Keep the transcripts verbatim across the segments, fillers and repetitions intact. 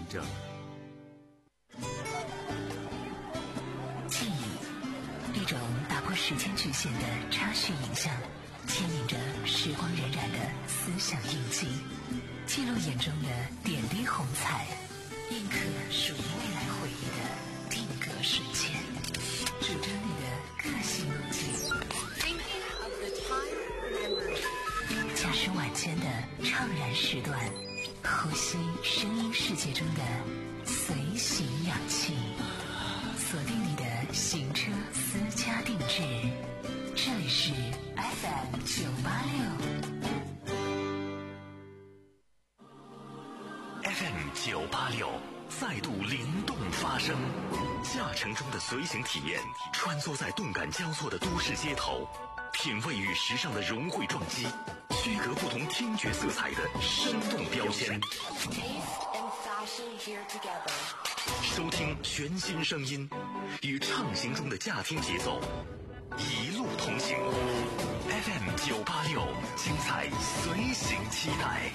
证。 记忆，一种打破时间局限的插叙影像，牵引着时光荏苒的思想印记，记录眼中的点滴红彩，印刻属于未来回忆的定格瞬间，主张你的个性路径。驾驶晚间的怅然时段，呼吸声音世界中的随行氧气，锁定你的行车私家定制。这里是 F M 九八六 F M 九八六再度灵动发声，驾乘中的随行体验，穿梭在动感交错的都市街头，品味与时尚的融汇撞击，区隔不同听觉色彩的生动标签，收听全新声音，与畅行中的驾听节奏一路同行。 F M 九八六，精彩随行期待。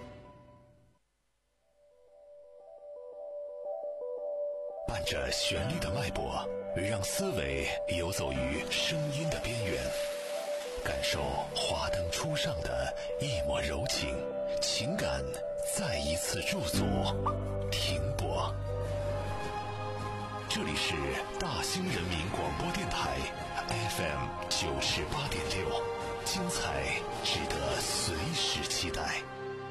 伴着旋律的脉搏，让思维游走于声音的边缘，感受华灯初上的一抹柔情，情感再一次驻足停泊。这里是大兴人民广播电台 F M 九十八点六，精彩值得随时期待。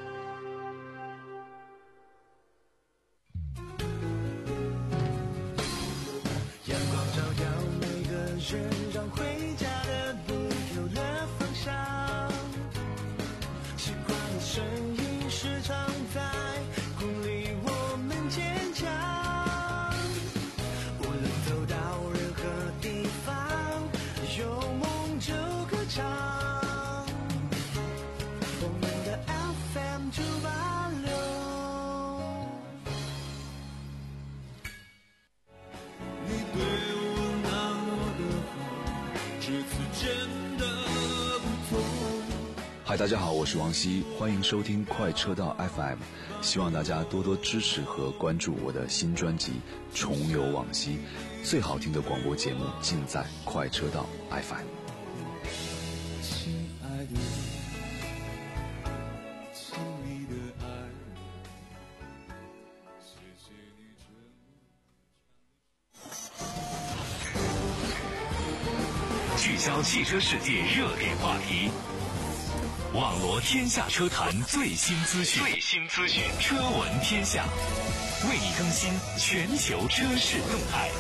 阳光照耀每个人，让回家的路有了方向。习惯的声音时常在鼓励我们坚强。无论走到任何地方，有梦就歌唱。我们的 F M 九八六。你对我那么的好，这次真的不同。 嗨，大家好，我是王希，欢迎收听快车道 F M， 希望大家多多支持和关注我的新专辑《重游往昔》，最好听的广播节目尽在快车道 F M。 亲爱的，亲密的爱，谢谢你这聚焦汽车世界热点话题，网罗天下车坛最新资讯，最新资讯，车闻天下，为你更新全球车市动态。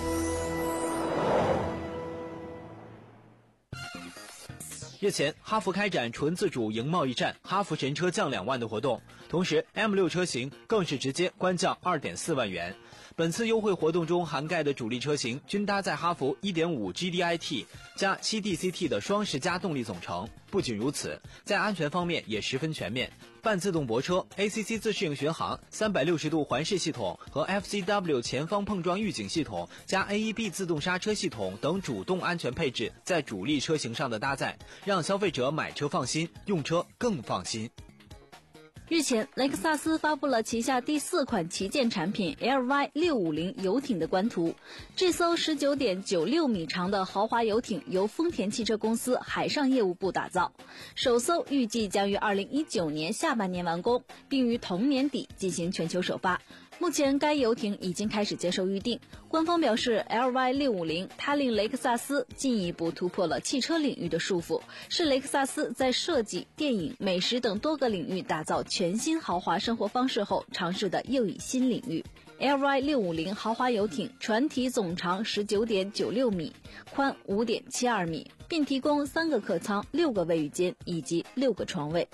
日前，哈弗开展纯自主营贸易战，哈弗神车降两万的活动，同时 M 六 车型更是直接官降 二点四万元。本次优惠活动中涵盖的主力车型均搭载哈弗 一点五 G D I T 加 七 D C T 的双十佳动力总成。不仅如此，在安全方面也十分全面，半自动泊车、A C C 自适应巡航、三百六十度环视系统和 F C W 前方碰撞预警系统加 A E B 自动刹车系统等主动安全配置在主力车型上的搭载，让消费者买车放心，用车更放心。 日前，雷克萨斯发布了旗下第四款旗舰产品 L Y 六五零游艇的官图。这艘 十九点九六米长的豪华游艇由丰田汽车公司海上业务部打造，首艘预计将于二零一九年下半年完工，并于同年底进行全球首发。目前该游艇已经开始接受预定。官方表示 L Y 六五零 它令雷克萨斯进一步突破了汽车领域的束缚，是雷克萨斯在设计、电影、美食等多个领域打造全新豪华生活方式后尝试的又一新领域。L Y 六五零 豪华游艇船体总长 十九点九六米，宽 五点七二米，并提供三个客舱、六个卫浴间以及六个床位。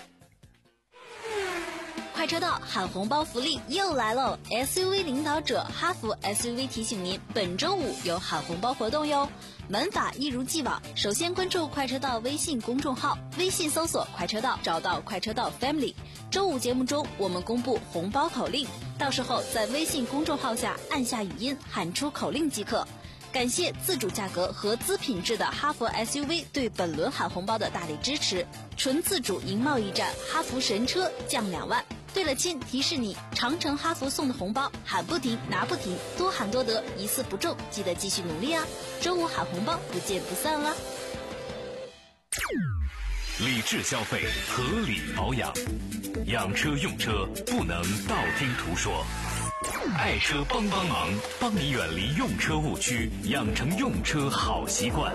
快车道喊红包福利又来喽！ S U V 领导者哈弗 S U V 提醒您，本周五有喊红包活动哟。玩法一如既往，首先关注快车道微信公众号，微信搜索快车道，找到快车道 Family。周五节目中我们公布红包口令，到时候在微信公众号下按下语音喊出口令即可。感谢自主价格合资品质的哈弗 S U V 对本轮喊红包的大力支持。纯自主营贸易战，哈弗神车降两万。 对了，亲，提示你，长城哈弗送的红包喊不停，拿不停，多喊多得，一次不中，记得继续努力啊！周五喊红包，不见不散了。 理智消费，合理保养，养车用车不能道听途说。爱车帮帮忙，帮你远离用车误区，养成用车好习惯。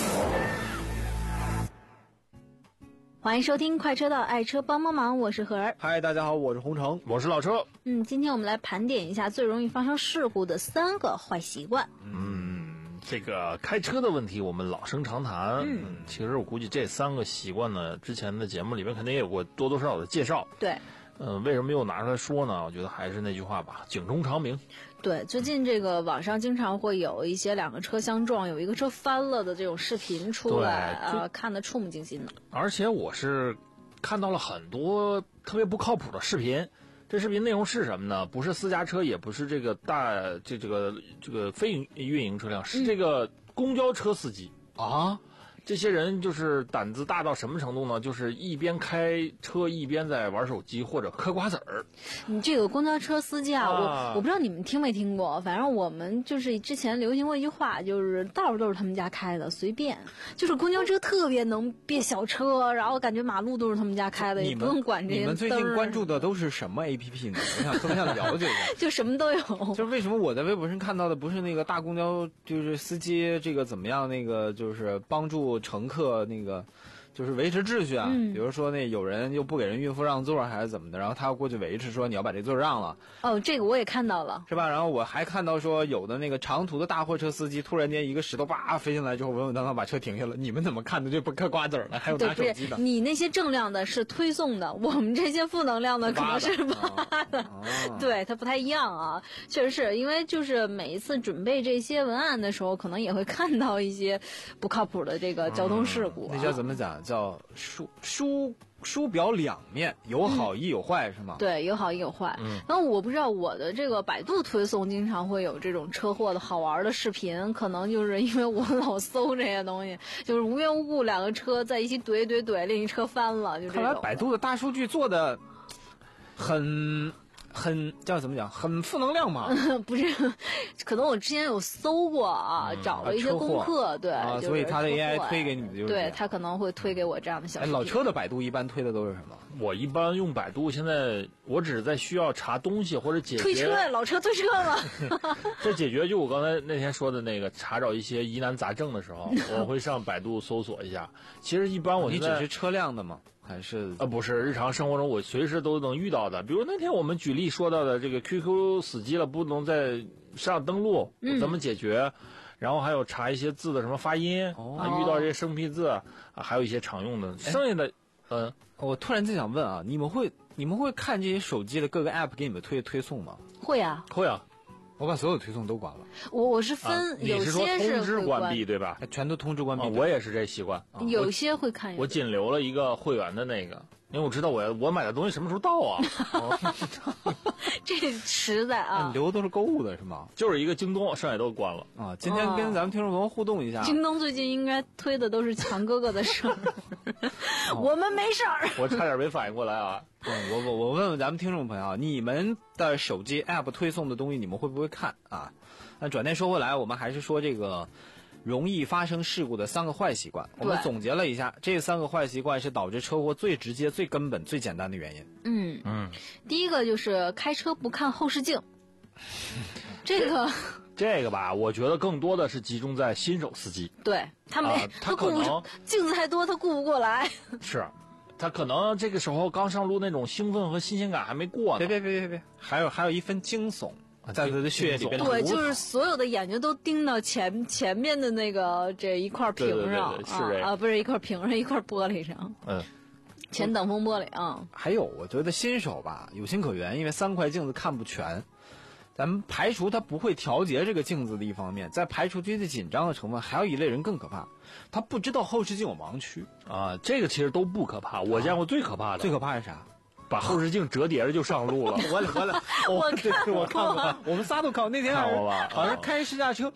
欢迎收听快车道爱车帮帮忙，我是何儿。 嗨，大家好，我是洪城， 我是老车。 嗯，今天我们来盘点一下最容易发生事故的三个坏习惯。 嗯，这个开车的问题我们老生常谈。嗯，其实我估计这三个习惯呢，之前的节目里面肯定也有过多多少少的介绍。 对。 嗯、呃，为什么又拿出来说呢？我觉得还是那句话吧，警钟长鸣。 对，最近这个网上经常会有一些两个车相撞，有一个车翻了的这种视频出来，啊，看得触目惊心的。 而且我是看到了很多特别不靠谱的视频。这视频内容是什么呢？不是私家车，也不是这个大这这个这个非运营车辆，是这个公交车司机、嗯、啊。这些人就是胆子大到什么程度呢？就是一边开车一边在玩手机或者嗑瓜子儿。 你这个公交车司机啊，啊我我不知道你们听没听过，反正我们就是之前流行过一句话，就是到处都是他们家开的，随便。就是公交车特别能别小车，然后感觉马路都是他们家开的，也不用管这些。 你们最近关注的都是什么 A P P 呢？我想特别想了解一下。 就什么都有。 就是为什么我在微博上看到的不是那个大公交，就是司机这个怎么样，那个就是帮助乘客那个就是维持秩序啊、嗯、比如说那有人又不给人孕妇让座还是怎么的，然后他要过去维持，说你要把这座让了。 哦，这个我也看到了， 是吧？然后我还看到说有的那个长途的大货车司机突然间一个石头叭飞进来之后，稳稳当当把车停下了。你们怎么看的？这不嗑瓜子儿了，还有拿手机的。 你那些正量的是推送的，我们这些负能量的可能是扒的、哦哦、对，它不太一样啊。确实是因为就是每一次准备这些文案的时候，可能也会看到一些不靠谱的这个交通事故、啊嗯、那叫怎么讲，叫书书书表两面，有好亦有坏、嗯、是吗？ 对，有好亦有坏。嗯，然后我不知道我的这个百度推送经常会有这种车祸的好玩的视频，可能就是因为我老搜这些东西，就是无缘无故两个车在一起怼怼怼，另一车翻了，就这种。 看来百度的大数据做的很。很叫怎么讲，很负能量嘛？ 不是，可能我之前有搜过啊，嗯、找了一些功课，对、 啊就是， 所以他的 A I 推给你的就是对他可能会推给我这样的小。 哎，老车的百度一般推的都是什么？ 我一般用百度，现在我只是在需要查东西或者解决推车，老车推车了。 这解决就我刚才那天说的那个，查找一些疑难杂症的时候，我会上百度搜索一下。其实一般我你只是车辆的吗？还是呃不是，日常生活中我随时都能遇到的，比如那天我们举例说到的这个 Q Q 死机了，不能在上登录， 嗯、 怎么解决？然后还有查一些字的什么发音， 哦、 啊、遇到这些生僻字啊，还有一些常用的，剩下的，嗯， 我突然就想问啊，你们会你们会看这些手机的各个 app 给你们推推送吗？ 会啊， 会啊。 我把所有推送都关了。 我我是分、啊、 有些是通知关闭对吧？ 全都通知关闭、 啊。我也是这习惯。 啊、有些会看。 我仅留了一个会员的那个，因为我知道我我买的东西什么时候到啊。 哦、这实在啊。 你留的都是购物的是吗？ 就是一个京东，剩下都关了啊。今天跟咱们听众朋友互动一下。 京东最近应该推的都是强哥哥的事儿。我们没事儿。 我差点没反应过来啊。 我我我问问咱们听众朋友，你们的手机 app 推送的东西你们会不会看啊？那转念说回来，我们还是说这个容易发生事故的三个坏习惯。我们总结了一下，这三个坏习惯是导致车祸最直接、最根本、最简单的原因。 嗯嗯，第一个就是开车不看后视镜。这个这个吧，我觉得更多的是集中在新手司机。 对他没、啊、 他可能镜子太多，他顾不过来。 是。他可能这个时候刚上路，那种兴奋和新鲜感还没过呢。 别别别别别，还有还有一份惊悚在他的血液里边。 对，就是所有的眼睛都盯到前前面的那个这一块屏上， 对对对对是这啊啊，不是一块屏上，一块玻璃上。 嗯， 前挡风玻璃啊。 还有，我觉得新手吧有情可原，因为三块镜子看不全。咱们排除他不会调节这个镜子的一方面，再排除这些紧张的成分，还有一类人更可怕，他不知道后视镜有盲区啊。这个其实都不可怕，我见过最可怕的。 啊、最可怕是啥？ 把后视镜折叠着就上路了。 我我我我看我看过，我们仨都看过。那天看过吧？ 好像开试驾车，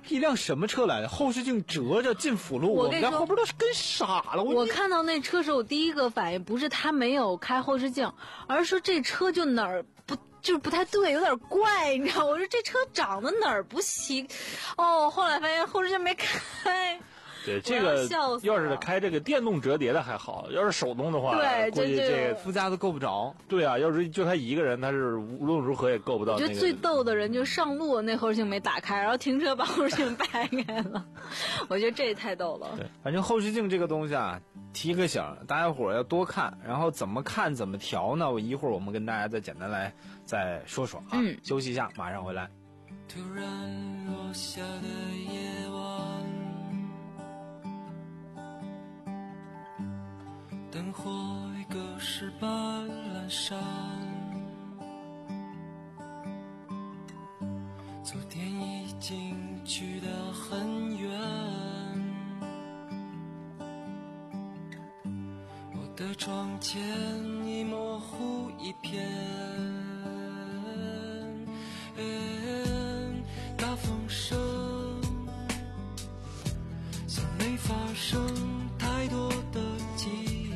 一辆什么车来的？后视镜折着进辅路，我们在后边都是跟傻了。 我, 我看到那车时候，我第一个反应不是他没有开后视镜，而是说这车就哪儿不就是不太对，有点怪，你知道？我说这车长得哪儿不行？哦，后来发现后视镜没开。 对，这个要是开这个电动折叠的还好，要是手动的话， 对， 估计这个副驾都够不着。 对啊，要是就他一个人，他是无论如何也够不到。 我觉得最逗的人就是上路那后视镜没打开，然后停车把后视镜掰开了。我觉得这也太逗了。 对，反正后视镜这个东西啊，提个醒，大家伙要多看，然后怎么看怎么调呢？我一会儿我们跟大家再简单来再说说啊。 嗯， 休息一下，马上回来。 突然落下的夜晚，灯火一个是斑阑珊，昨天已经去得很远，我的窗前已模糊一片，大风声像没发生太多的记忆，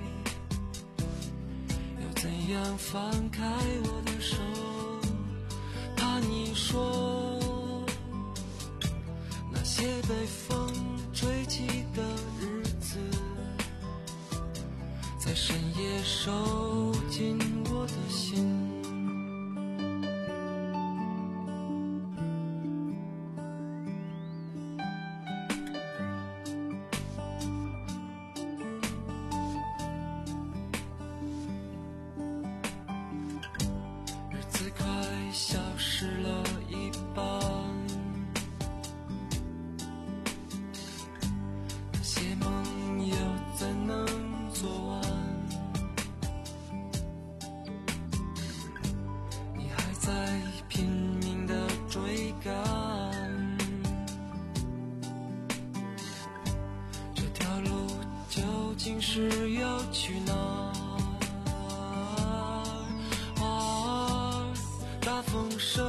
又怎样放开我的手，怕你说那些被风吹起的日子，在深夜收进我的心。是要去哪儿？大风声。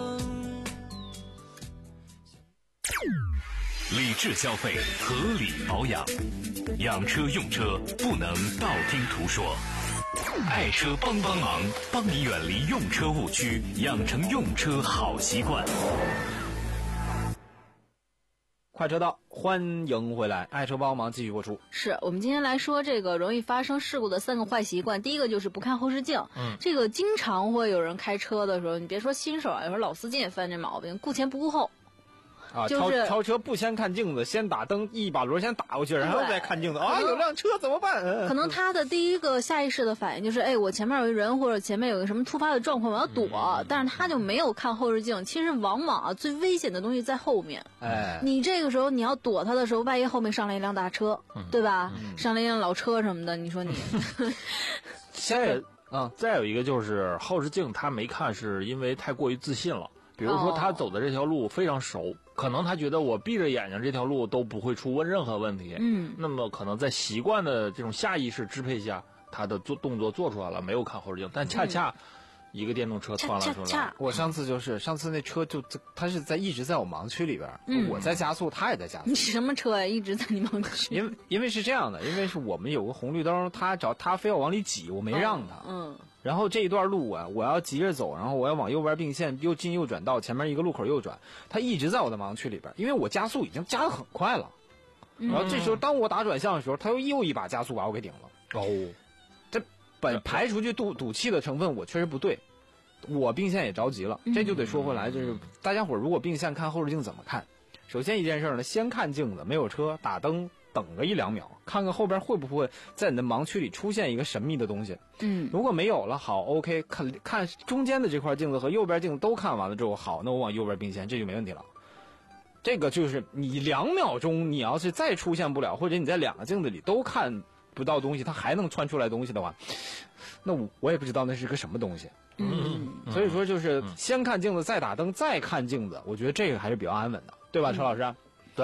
理智消费，合理保养，养车用车不能道听途说。爱车帮帮忙，帮你远离用车误区，养成用车好习惯。 快车道，欢迎回来，爱车帮忙继续播出。 是我们今天来说这个容易发生事故的三个坏习惯。第一个就是不看后视镜， 嗯， 这个经常会有人开车的时候，你别说新手啊，有时候老司机也犯这毛病，顾前不顾后。 啊， 就是超超车不先看镜子，先打灯，一把轮先打过去，然后再看镜子啊，有辆车怎么办？嗯、 可能他的第一个下意识的反应就是，哎，我前面有一人或者前面有一个什么突发的状况，我要躲，嗯、但是他就没有看后视镜。其实往往啊，最危险的东西在后面。 哎， 你这个时候你要躲他的时候，万一后面上来一辆大车，嗯、对吧？嗯、上来一辆老车什么的，你说你。 再啊，再有一个就是后视镜他没看，是因为太过于自信了。比如说他走的这条路非常熟，哦、可能他觉得我闭着眼睛这条路都不会出问任何问题。 嗯， 那么可能在习惯的这种下意识支配下，他的做动作做出来了，没有看后视镜，但恰恰一个电动车窜了出来。 恰恰我上次就是上次那车就他是在一直在我盲区里边， 嗯、 我在加速，他也在加速。 你什么车呀？一直在你盲区？ 因为因为是这样的，因为是我们有个红绿灯，他找他非要往里挤，我没让他。 嗯。嗯然后这一段路啊，我要急着走，然后我要往右边并线，又进右转道，前面一个路口右转，他一直在我的盲区里边，因为我加速已经加得很快了。 嗯、 然后这时候当我打转向的时候，他又又一把加速把我给顶了。 哦， 这本排除去赌赌气的成分，我确实不对，我并线也着急了。这就得说回来，就是大家伙如果并线看后视镜怎么看？首先一件事呢，先看镜子，没有车，打灯。等个一两秒，看看后边会不会在你的盲区里出现一个神秘的东西。 嗯， 如果没有了，好 ，OK， 看看中间的这块镜子和右边镜子都看完了之后，好，那我往右边并线，这就没问题了。这个就是你两秒钟，你要是再出现不了，或者你在两个镜子里都看不到东西，它还能穿出来东西的话，那我我也不知道那是个什么东西。 嗯， 所以说就是先看镜子，再打灯，再看镜子，我觉得这个还是比较安稳的，对吧， 嗯、 车老师？ 对。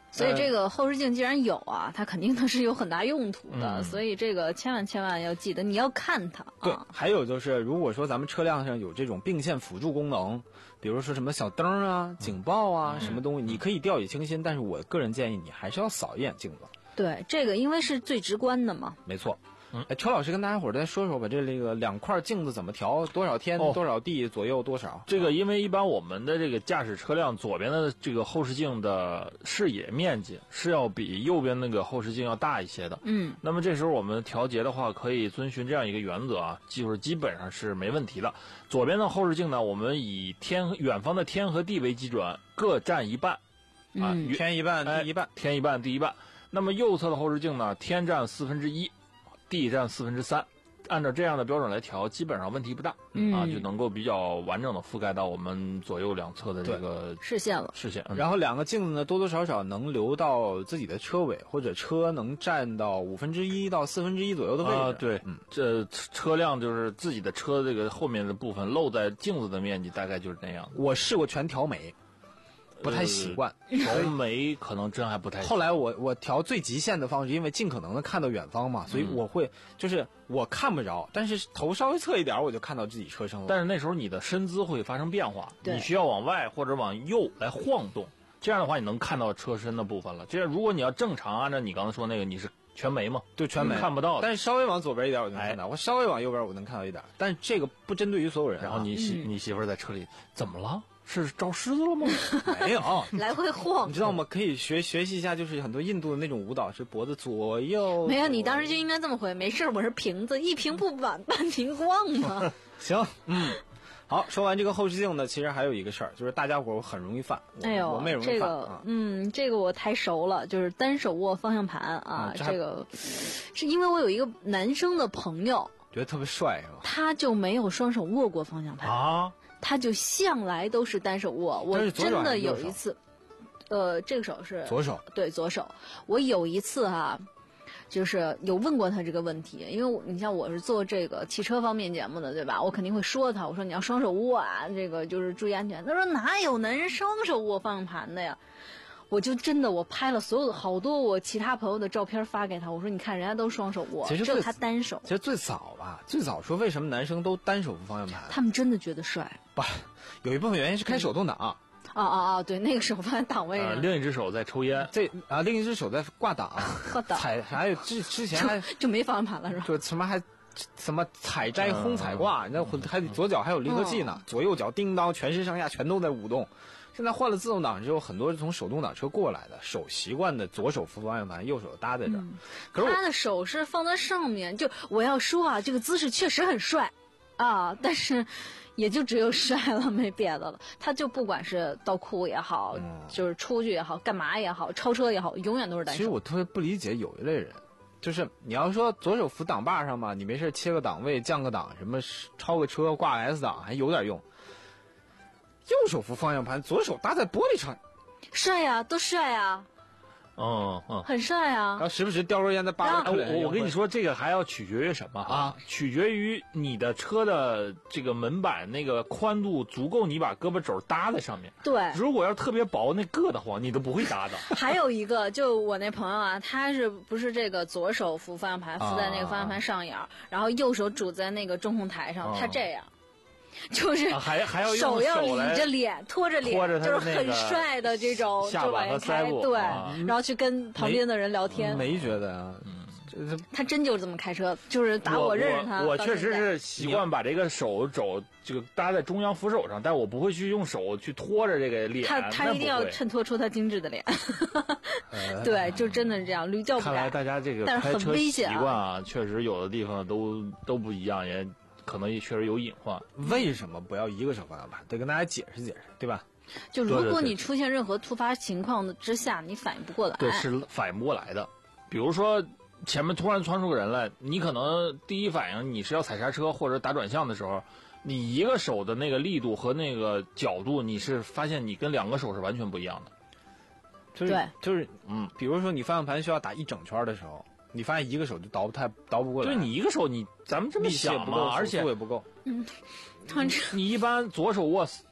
所以这个后视镜既然有啊，它肯定它是有很大用途的， 嗯、 所以这个千万千万要记得，你要看它。 对， 啊、 还有就是，如果说咱们车辆上有这种并线辅助功能，比如说什么小灯啊、警报啊、嗯、什么东西，你可以掉以轻心，但是我个人建议你还是要扫一眼镜子。 对，这个因为是最直观的嘛。 没错。嗯，哎，车老师跟大家伙儿再说说吧，这这个两块镜子怎么调？多少天、哦、多少地左右多少？ 这个因为一般我们的这个驾驶车辆左边的这个后视镜的视野面积是要比右边那个后视镜要大一些的。 嗯， 那么这时候我们调节的话，可以遵循这样一个原则啊，就是基本上是没问题的。左边的后视镜呢，我们以天远方的天和地为基准，各占一半。啊， 嗯、 天一半，地一半， 哎，天一半，地一半。那么右侧的后视镜呢，天占四分之一。地占四分之三，按照这样的标准来调，基本上问题不大， 嗯、 啊，就能够比较完整的覆盖到我们左右两侧的这个视线了。 视线， 嗯、然后两个镜子呢，多多少少能留到自己的车尾，或者车能占到五分之一到四分之一左右的位置。 啊，对，嗯，这车辆就是自己的车这个后面的部分露在镜子的面积大概就是那样的。 我试过全调美。不太习惯， 调眉可能真还不太习惯。 后来我我调最极限的方式，因为尽可能的看到远方嘛，所以我会、嗯、就是我看不着，但是头稍微侧一点我就看到自己车身了。 但是那时候你的身姿会发生变化， 你需要往外或者往右来晃动，这样的话你能看到车身的部分了。这样如果你要正常按照你刚才说那个，你是全眉嘛？ 对，全眉看不到， 但是稍微往左边一点我就能看到，哎、我稍微往右边我能看到一点，但是这个不针对于所有人、啊。 然后你媳、嗯、你媳妇在车里怎么了？是招狮子了吗？ 没有， 来回晃， 你知道吗？可以学学习一下，就是很多印度的那种舞蹈是脖子左右。 没有，你当时就应该这么回，没事，我是瓶子，一瓶不满半瓶逛嘛。 行，嗯，好，说完这个后视镜呢，其实还有一个事儿，就是大家伙很容易犯。 哎呦， 我们也容易犯、 这个、 啊。 嗯，这个我太熟了，就是单手握方向盘啊， 嗯、 这, 这个是因为我有一个男生的朋友， 觉得特别帅是吧？ 他就没有双手握过方向盘啊。 他就向来都是单手握，我真的有一次，呃，这个手是左手， 对左手。我有一次哈、啊，就是有问过他这个问题，因为你像我是做这个汽车方面节目的，对吧？我肯定会说他，我说你要双手握啊，这个就是注意安全。他说哪有男人双手握方向盘的呀？我就真的我拍了所有的好多我其他朋友的照片发给他，我说你看人家都双手握， 其实只有他单手。 其实最早吧，最早说为什么男生都单手扶方向盘？ 他们真的觉得帅。 不，有一部分原因是开手动挡。 啊啊啊！对，那个手放在档位上、 呃，另一只手在抽烟， 这啊，另一只手在挂档， 挂档。 踩还有之之前还就, 就没方向盘了是吧？ 就什么还什么踩摘轰踩挂，你、嗯、那还左脚还有离合器呢，嗯、左右脚叮当，全身上下全都在舞动。现在换了自动挡之后，很多是从手动挡车过来的，手习惯的左手扶方向盘，右手搭在这儿。嗯、可是他的手是放在上面，就我要说啊，这个姿势确实很帅啊，但是也就只有帅了，没别的了。他就不管是倒库也好、嗯，就是出去也好，干嘛也好，超车也好，永远都是单手。 其实我特别不理解有一类人，就是你要说左手扶挡把上嘛，你没事切个档位、降个档，什么超个车、挂个 S 档还有点用。右手扶方向盘，左手搭在玻璃上， 帅呀、啊，都帅呀、啊， 嗯嗯， 很帅啊。 然后时不时叼根烟在扒着。 我我跟你说，这个还要取决于什么啊？取决于你的车的这个门板那个宽度足够，你把胳膊肘搭在上面。 对， 如果要特别薄，那硌得慌，你都不会搭的。 还有一个，就我那朋友啊，他是不是这个左手扶方向盘，扶在那个方向盘上沿、啊，然后右手拄在那个中控台上，啊、他这样。就是还还要手要理着脸，拖着脸， 拖着就是很帅的这种， 下巴和腮部， 对、 啊， 然后去跟旁边的人聊天。 没, 没觉得啊， 嗯，他真就是这么开车，就是打我认识他。 我, 我确实是习惯把这个手肘这个搭在中央扶手上，但我不会去用手去拖着这个脸。 他他一定要衬托出他精致的脸。对，就真的是这样，屡教不改。 看来大家这个开车习惯啊，确实有的地方都都不一样，也。可能也确实有隐患， 为什么不要一个手方向盘？得跟大家解释解释，对吧？ 就如果你出现任何突发情况之下，你反应不过来， 对，是反应不过来的。比如说前面突然窜出个人来，你可能第一反应你是要踩刹车或者打转向的时候，你一个手的那个力度和那个角度，你是发现你跟两个手是完全不一样的。 就是、对，就是嗯，比如说你方向盘需要打一整圈的时候。你发现一个手就倒不太倒不过来， 对，你一个手你咱们这么想嘛，而且也不够， 嗯， 你你一般左手握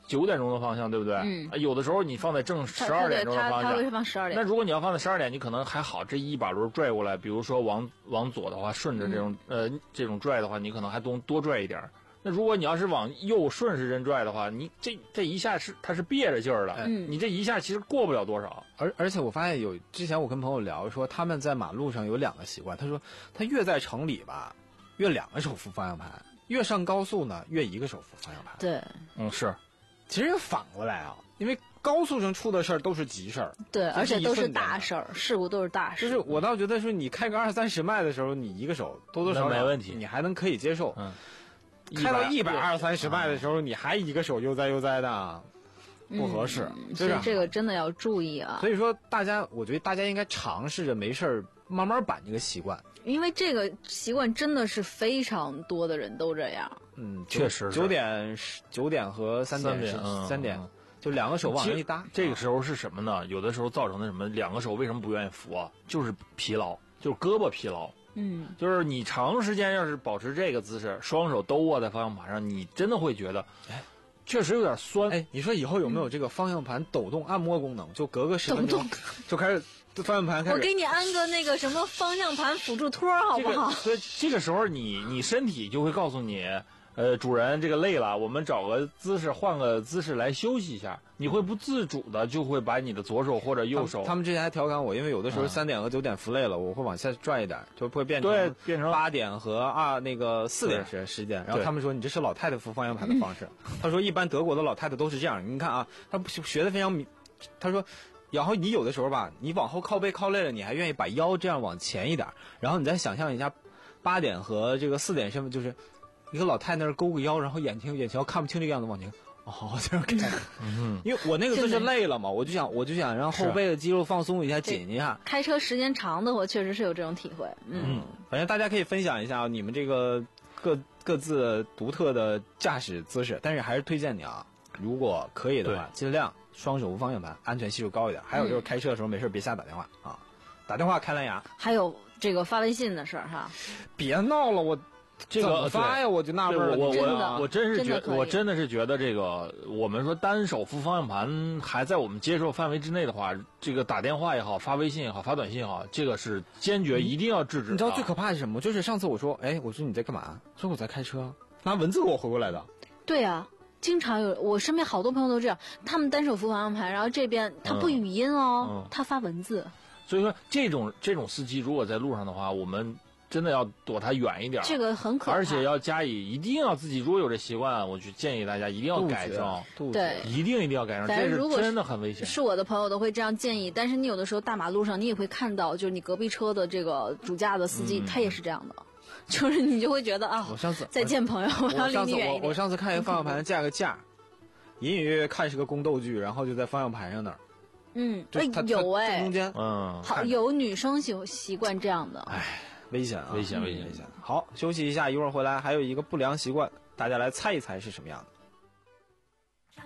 九点钟的方向，对不对？ 嗯。 有的时候你放在正十二点钟的方向， 它会放十二点。 那如果你要放在十二点，你可能还好，这一把轮拽过来，比如说往往左的话，顺着这种、嗯、呃这种拽的话，你可能还多多拽一点。那如果你要是往右顺时针拽的话，你这这一下是它是憋着劲儿的， 嗯， 你这一下其实过不了多少。 而而且我发现有之前我跟朋友聊说，他们在马路上有两个习惯，他说他越在城里吧，越两个手扶方向盘，越上高速呢，越一个手扶方向盘。 对， 嗯是， 其实反过来啊，因为高速上出的事儿都是急事儿， 对，而且都是大事儿，事故都是大事。 就是我倒觉得说，你开个二三十迈的时候，你一个手多多少少没问题， 你还能可以接受。 嗯。 开到一百二三十迈的时候，你还一个手悠哉悠哉的，不合适。 嗯、所以这个真的要注意啊。 所以说，大家，我觉得大家应该尝试着没事儿慢慢板这个习惯， 因为这个习惯真的是非常多的人都这样。 嗯， 确实。 九点九点和三点是三点，就两个手往上一搭。 这个时候是什么呢？有的时候造成的什么？两个手为什么不愿意扶啊？就是疲劳，就是胳膊疲劳。 嗯， 就是你长时间要是保持这个姿势，双手都握在方向盘上，你真的会觉得，哎，确实有点酸。 哎，你说以后有没有这个方向盘抖动按摩功能？就隔个十分钟就开始方向盘开始。 我给你安个那个什么方向盘辅助托好不好？ 所以这个时候你你身体就会告诉你，呃，主人这个累了，我们找个姿势，换个姿势来休息一下。你会不自主的就会把你的左手或者右手。 他们之前还调侃我，因为有的时候三点和九点扶累了，嗯、我会往下拽一点，就会变成对变成八点和二那个四点时时间。然后他们说你这是老太太扶方向盘的方式。他说一般德国的老太太都是这样。你看啊，他学的非常明。他说，然后你有的时候吧，你往后靠背靠累了，你还愿意把腰这样往前一点，然后你再想象一下，八点和这个四点身份就是一个老太太那儿勾个腰，然后眼睛眼睛看不清这个样子往前。哦，这样开，嗯，因为我那个就是累了嘛，我就想，我就想让后背的肌肉放松一下，紧一下。 开车时间长的，我确实是有这种体会。嗯， 嗯反正大家可以分享一下你们这个各各自独特的驾驶姿势，但是还是推荐你啊，如果可以的话，尽量双手扶方向盘，安全系数高一点。还有就是开车的时候没事别瞎打电话啊，打电话开蓝牙。 还有这个发微信的事儿哈， 别闹了，我。 这个发呀，我就纳闷了。 我我我真是觉真我真的是觉得这个，我们说单手扶方向盘还在我们接受范围之内的话，这个打电话也好，发微信也好，发短信也好，这个是坚决一定要制止。 你知道最可怕是什么？就是上次我说，哎，我说你在干嘛？说我在开车，拿文字给我回过来的。 对啊，经常有，我身边好多朋友都这样，他们单手扶方向盘，然后这边他不语音哦，嗯嗯、他发文字。 所以说，这种这种司机如果在路上的话，我们。真的要躲他远一点， 这个很可怕， 而且要加以一定要自己如果有这习惯，我就建议大家一定要改正， 对， 一定一定要改正，这是真的很危险。 是我的朋友都会这样建议，但是你有的时候大马路上你也会看到，就是你隔壁车的这个主驾的司机，嗯、他也是这样的，就是你就会觉得啊， 我上次再见朋友，我要离你远一点。 我上次看一个方向盘架个架，隐隐约约看是个宫斗剧，然后就在方向盘上那儿。 嗯，有哎， 中间嗯， 好有女生习习惯这样的， 哎。危险啊！ 危险，危险， 危险！好，休息一下，一会儿回来。还有一个不良习惯，大家来猜一猜是什么样的。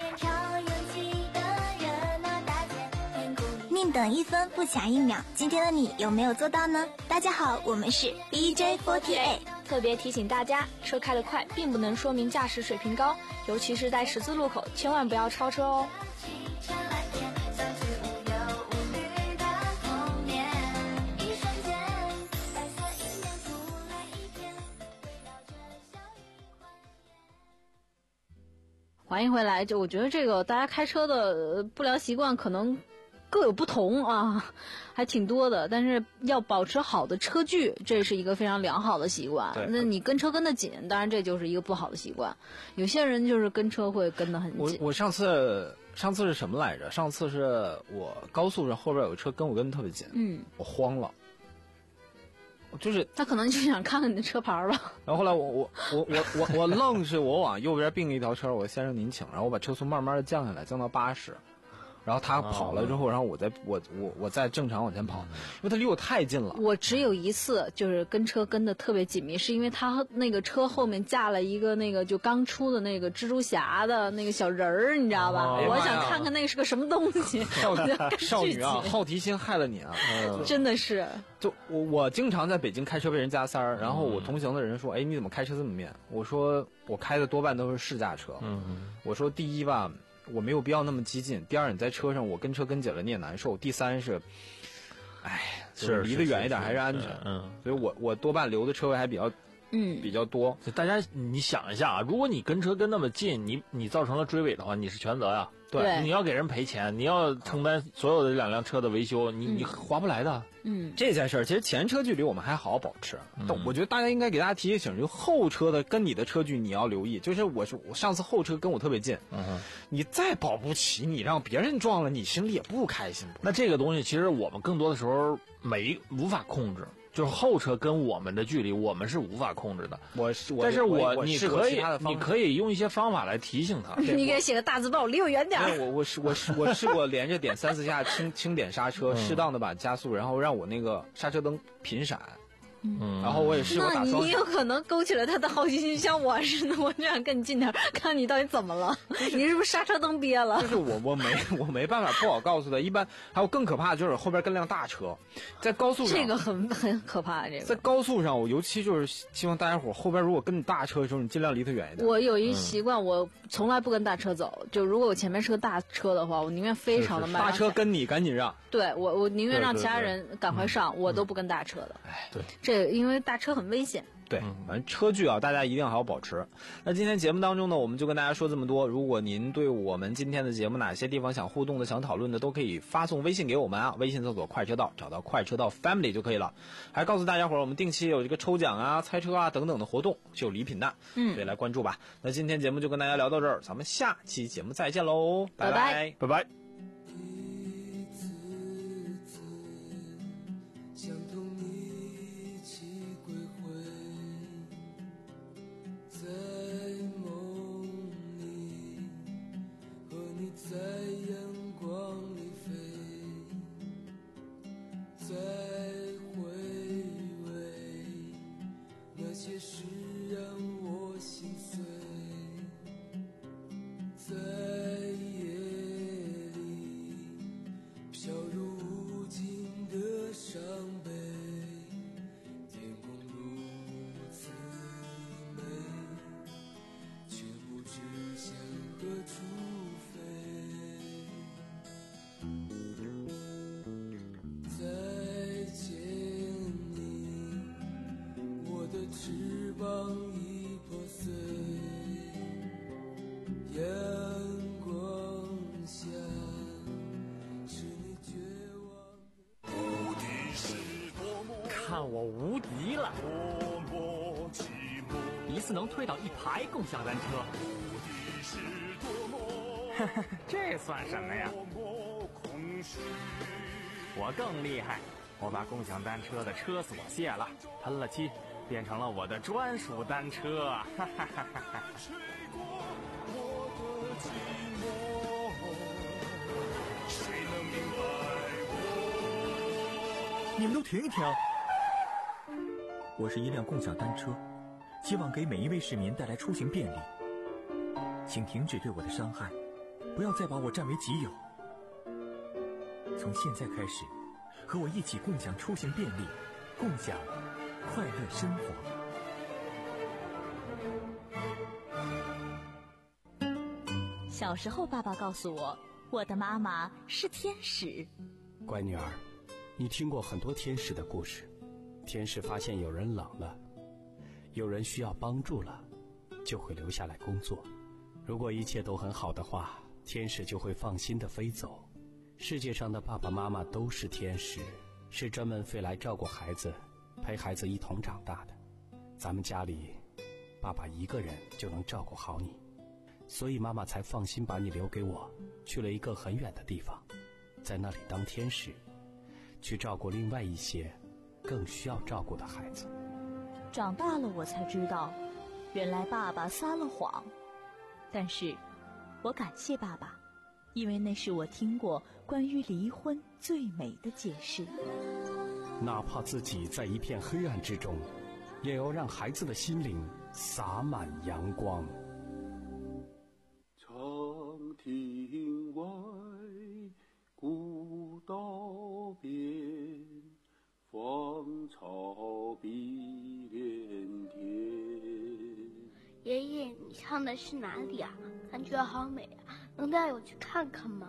宁等一分，不抢一秒。今天的你有没有做到呢？大家好，我们是 B J 四十八。 特别提醒大家，车开得快并不能说明驾驶水平高，尤其是在十字路口，千万不要超车哦。 欢迎回来。就我觉得这个大家开车的不良习惯可能各有不同啊，还挺多的。但是要保持好的车距，这是一个非常良好的习惯。那你跟车跟得紧，当然这就是一个不好的习惯。有些人就是跟车会跟得很紧。 我我上次上次是什么来着？上次是我高速上后边有个车跟我跟得特别紧， 嗯， 我慌了。就是他可能就想看看你的车牌吧。 然后后来我我我我我我愣是我往右边并了一条车，我先生您请，然后我把车速慢慢的降下来，降到八十。 然后他跑了之后，然后我再我我我再正常往前跑，因为他离我太近了。 我只有一次就是跟车跟的特别紧密，是因为他那个车后面架了一个那个就刚出的那个蜘蛛侠的那个小人儿，你知道吧？ 哦、 我想看看那个是个什么东西。 少少女啊，好奇心害了你啊！ 嗯、真的是。 就我我经常在北京开车被人加塞儿，然后我同行的人说：“哎，你怎么开车这么慢？”我说：“我开的多半都是试驾车。” 嗯， 我说第一吧。我没有必要那么激进。第二，你在车上，我跟车跟紧了，你也难受。第三是，哎， 是离得远一点还是安全。 嗯， 所以我我多半留的车位还比较， 嗯， 比较多。 大家你想一下啊，如果你跟车跟那么近，你你造成了追尾的话，你是全责呀。 对， 你要给人赔钱，你要承担所有的这两辆车的维修，你、嗯、你划不来的。 嗯， 这件事儿其实前车距离我们还好好保持，嗯、但我觉得大家应该给大家提个醒，就后车的跟你的车距你要留意。就是我是我上次后车跟我特别近， 嗯， 你再保不齐，你让别人撞了，你心里也不开心。 那这个东西其实我们更多的时候没无法控制。就是后车跟我们的距离，我们是无法控制的。 我是， 但是我你可以，你可以用一些方法来提醒他。 你给写个大字报，离我远点。 我我是我是我试过连着点三四下轻轻点刹车， 嗯、 适当的把加速，然后让我那个刹车灯频闪。 嗯， 然后我也试过打双闪。 那你有可能勾起了他的好奇心，像我似的，我这样跟你近点，看你到底怎么了？你是不是刹车灯憋了？ 就是我我没我没办法不好告诉他。一般还有更可怕的就是后边跟辆大车，在高速上这个很很可怕。这个在高速上，我尤其就是希望大家伙后边如果跟你大车的时候，你尽量离他远一点。 我有一习惯，嗯、我从来不跟大车走。就如果我前面是个大车的话，我宁愿非常的慢。 大车跟你赶紧让。 对我我宁愿让其他人赶快上， 对对对我都不跟大车的。 哎、嗯，对， 这因为大车很危险。 对，反正车距啊，大家一定好好保持。那今天节目当中呢，我们就跟大家说这么多。如果您对我们今天的节目哪些地方想互动的、想讨论的，都可以发送微信给我们啊。微信搜索快车道，找到快车道 Family 就可以了。还告诉大家伙儿，我们定期有这个抽奖啊、猜车啊等等的活动，是有礼品的， 嗯， 所以来关注吧。那今天节目就跟大家聊到这儿，咱们下期节目再见喽，拜拜， 拜拜。 在阳光里飞，再回味那些事让我心碎，在夜里飘入无尽的伤悲，天空如此美，却不知向何处翅膀已破碎，阳光下是你绝望的。无敌是多么， 看我无敌了！ 多么寂寞， 一次能推倒一排共享单车。 无敌是多么， 哈哈，这算什么呀？ 多么空虚， 我更厉害，我把共享单车的车锁卸了，喷了漆。变成了我的专属单车，哈哈哈哈哈！ 吹过我的寂寞，谁能明白我？ 你们都停一停！我是一辆共享单车，希望给每一位市民带来出行便利。请停止对我的伤害，不要再把我占为己有。从现在开始，和我一起共享出行便利，共享快乐生活。 小时候，爸爸告诉我，我的妈妈是天使。 乖女儿，你听过很多天使的故事。天使发现有人冷了，有人需要帮助了，就会留下来工作。如果一切都很好的话，天使就会放心地飞走。世界上的爸爸妈妈都是天使，是专门飞来照顾孩子，陪孩子一同长大的。咱们家里爸爸一个人就能照顾好你，所以妈妈才放心把你留给我，去了一个很远的地方，在那里当天使，去照顾另外一些更需要照顾的孩子。 长大了我才知道，原来爸爸撒了谎，但是我感谢爸爸， 因为那是我听过关于离婚最美的解释。 哪怕自己在一片黑暗之中，也要让孩子的心灵洒满阳光。 长亭外，古道边，芳草碧连天。 爷爷，你唱的是哪里啊？感觉好美啊，能带我去看看吗？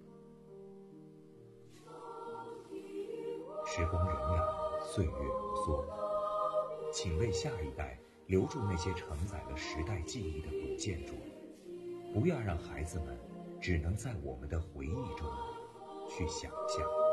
时光荏苒，岁月如梭，请为下一代留住那些承载了时代记忆的古建筑，不要让孩子们只能在我们的回忆中去想象。